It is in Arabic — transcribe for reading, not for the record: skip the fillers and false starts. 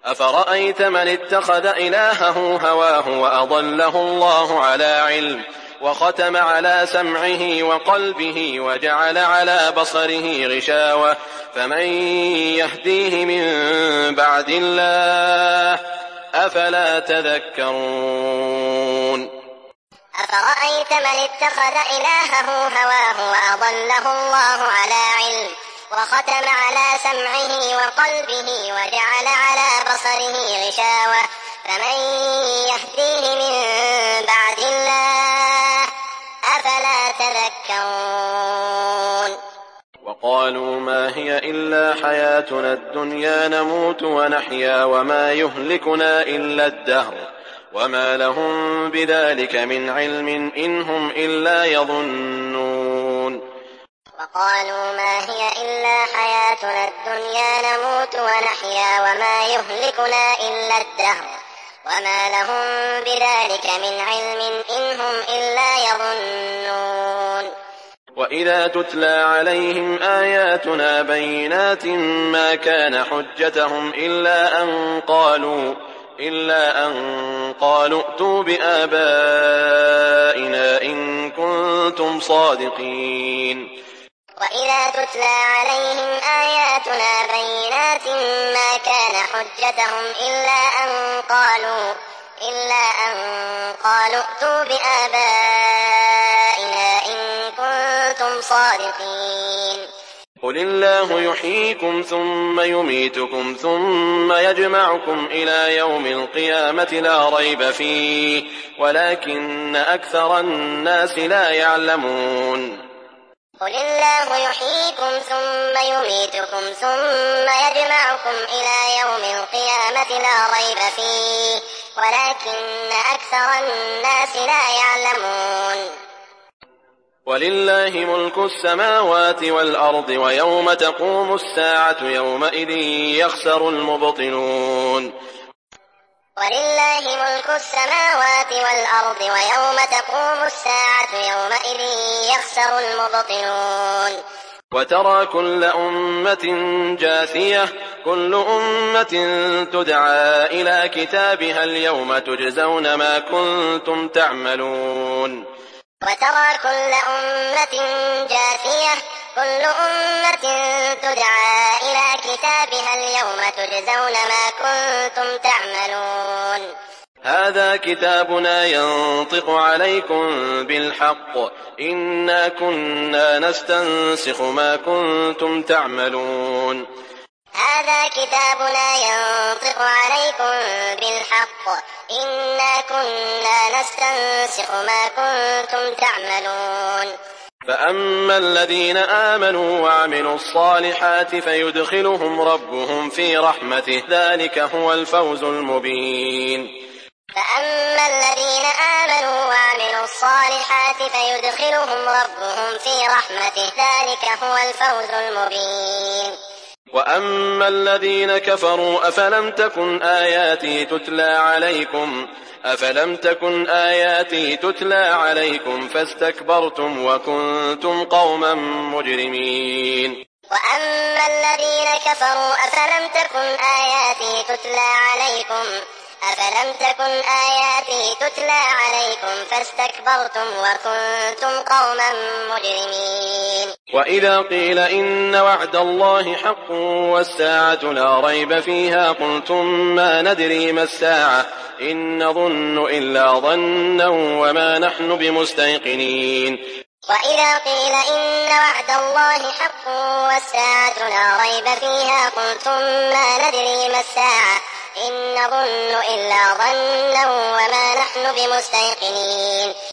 أفرأيت من اتخذ إلهه هواه وأضله الله على علم وختم على سمعه وقلبه وجعل على بصره غشاوة فمن يهديه من بعد الله أفلا تذكرون. أفرأيت من اتخذ إلهه هواه وأضله الله على علم وختم على سمعه وقلبه وجعل على بصره غشاوة فمن يهديه من بعد الله أفلا تذكرون. وقالوا ما هي إلا حياتنا الدنيا نموت ونحيا وما يهلكنا إلا الدهر وما لهم بذلك من علم إن هم إلا يظنون. وقالوا ما هي إلا حياتنا الدنيا نموت ونحيا وما يهلكنا إلا الدهر وما لهم بذلك من علم إن هم إلا يظنون. وإذا تتلى عليهم آياتنا بينات ما كان حجتهم إلا أن قالوا ائتوا بآبائنا إن كنتم صادقين. وإذا تتلى عليهم آياتنا بينات ما كان حجتهم إلا أن قالوا ائتوا بآبائنا إن كنتم صادقين. قل الله يحييكم ثم يميتكم ثم يجمعكم إلى يوم القيامة لا ريب فيه ولكن أكثر الناس لا يعلمون. قل الله يحييكم ثم يميتكم ثم يجمعكم إلى يوم القيامة لا ريب فيه ولكن أكثر الناس لا يعلمون. ولله ملك السماوات والأرض ويوم تقوم الساعة يومئذ يخسر المبطلون. ولله ملك السماوات والأرض ويوم تقوم الساعة يومئذ يخسر المبطلون. وترى كل أمة جاثية كل أمة تدعى إلى كتابها اليوم تجزون ما كنتم تعملون. وترى كل أمة جاثية كل أمة تدعى إلى كتابها اليوم تجزون ما كنتم تعملون. هذا كتابنا ينطق عليكم بالحق إنا كنا نستنسخ ما كنتم تعملون. هذا كتابنا ينطق عليكم بالحق إنا كنا نستنسخ ما كنتم تعملون. فأما الذين آمنوا وعملوا الصالحات فيدخلهم ربهم في رحمته ذلك هو الفوز المبين. فأما الذين آمنوا وعملوا الصالحات فيدخلهم ربهم في رحمته ذلك هو الفوز المبين. وأما الذين كفروا أفلم تكن آياتي تتلى عليكم فاستكبرتم وكنتم قوما مجرمين. وأما الذين كفروا أفلم تكن آياتي تتلى عليكم فاستكبرتم وكنتم قوما مجرمين. وإذا قيل إن وعد الله حق والساعة لا ريب فيها قلتم ما ندري ما الساعة إن نظن إلا ظنا وما نحن بمستيقنين. وإذا قيل إن وعد الله حق والساعة لا ريب فيها قلتم ما ندري ما الساعة إن نظن إلا ظنا وما نحن بمستيقنين.